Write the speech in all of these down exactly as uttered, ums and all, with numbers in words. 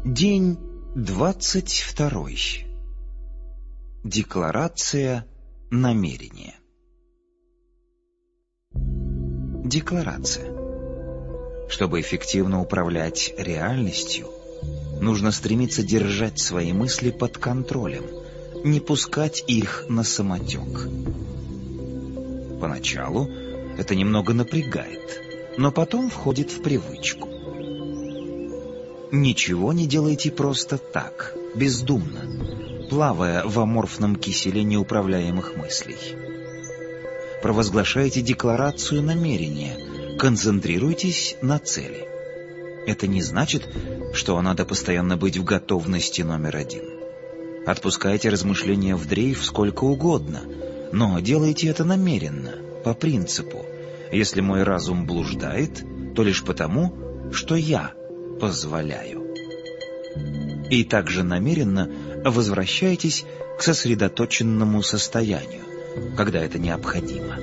День двадцать второй. Декларация намерения. Декларация. Чтобы эффективно управлять реальностью, нужно стремиться держать свои мысли под контролем, не пускать их на самотек. Поначалу это немного напрягает, но потом входит в привычку. Ничего не делайте просто так, бездумно, плавая в аморфном киселе неуправляемых мыслей. Провозглашайте декларацию намерения, концентрируйтесь на цели. Это не значит, что надо постоянно быть в готовности номер один. Отпускайте размышления в дрейф сколько угодно, но делайте это намеренно, по принципу: если мой разум блуждает, то лишь потому, что я позволяю. И также намеренно возвращайтесь к сосредоточенному состоянию, когда это необходимо.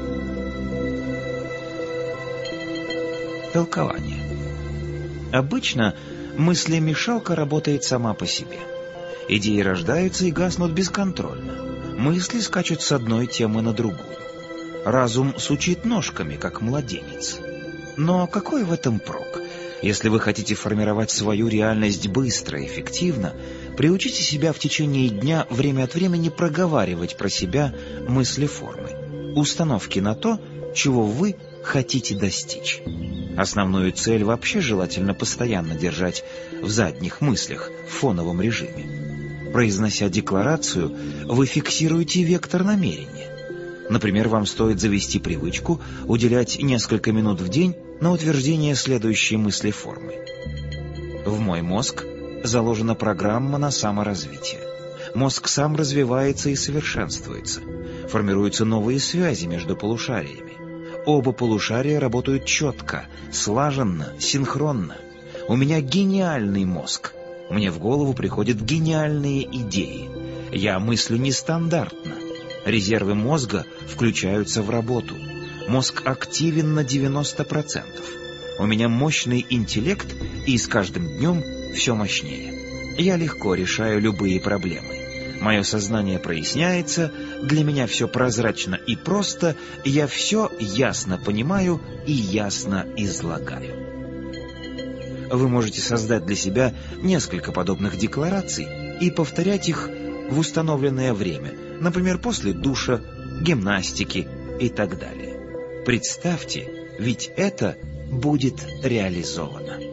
Толкование. Обычно мыслемешалка работает сама по себе. Идеи рождаются и гаснут бесконтрольно. Мысли скачут с одной темы на другую. Разум сучит ножками, как младенец. Но какой в этом прок? Если вы хотите формировать свою реальность быстро и эффективно, приучите себя в течение дня время от времени проговаривать про себя мысли-формы, установки на то, чего вы хотите достичь. Основную цель вообще желательно постоянно держать в задних мыслях, в фоновом режиме. Произнося декларацию, вы фиксируете вектор намерения. Например, вам стоит завести привычку уделять несколько минут в день на утверждение следующей мыслеформы. В мой мозг заложена программа на саморазвитие. Мозг сам развивается и совершенствуется. Формируются новые связи между полушариями. Оба полушария работают четко, слаженно, синхронно. У меня гениальный мозг. Мне в голову приходят гениальные идеи. Я мыслю нестандартно. Резервы мозга включаются в работу. Мозг активен на девяносто процентов. У меня мощный интеллект, и с каждым днем все мощнее. Я легко решаю любые проблемы. Мое сознание проясняется, для меня все прозрачно и просто, я все ясно понимаю и ясно излагаю. Вы можете создать для себя несколько подобных деклараций и повторять их в установленное время, например, после душа, гимнастики и так далее. Представьте, ведь это будет реализовано.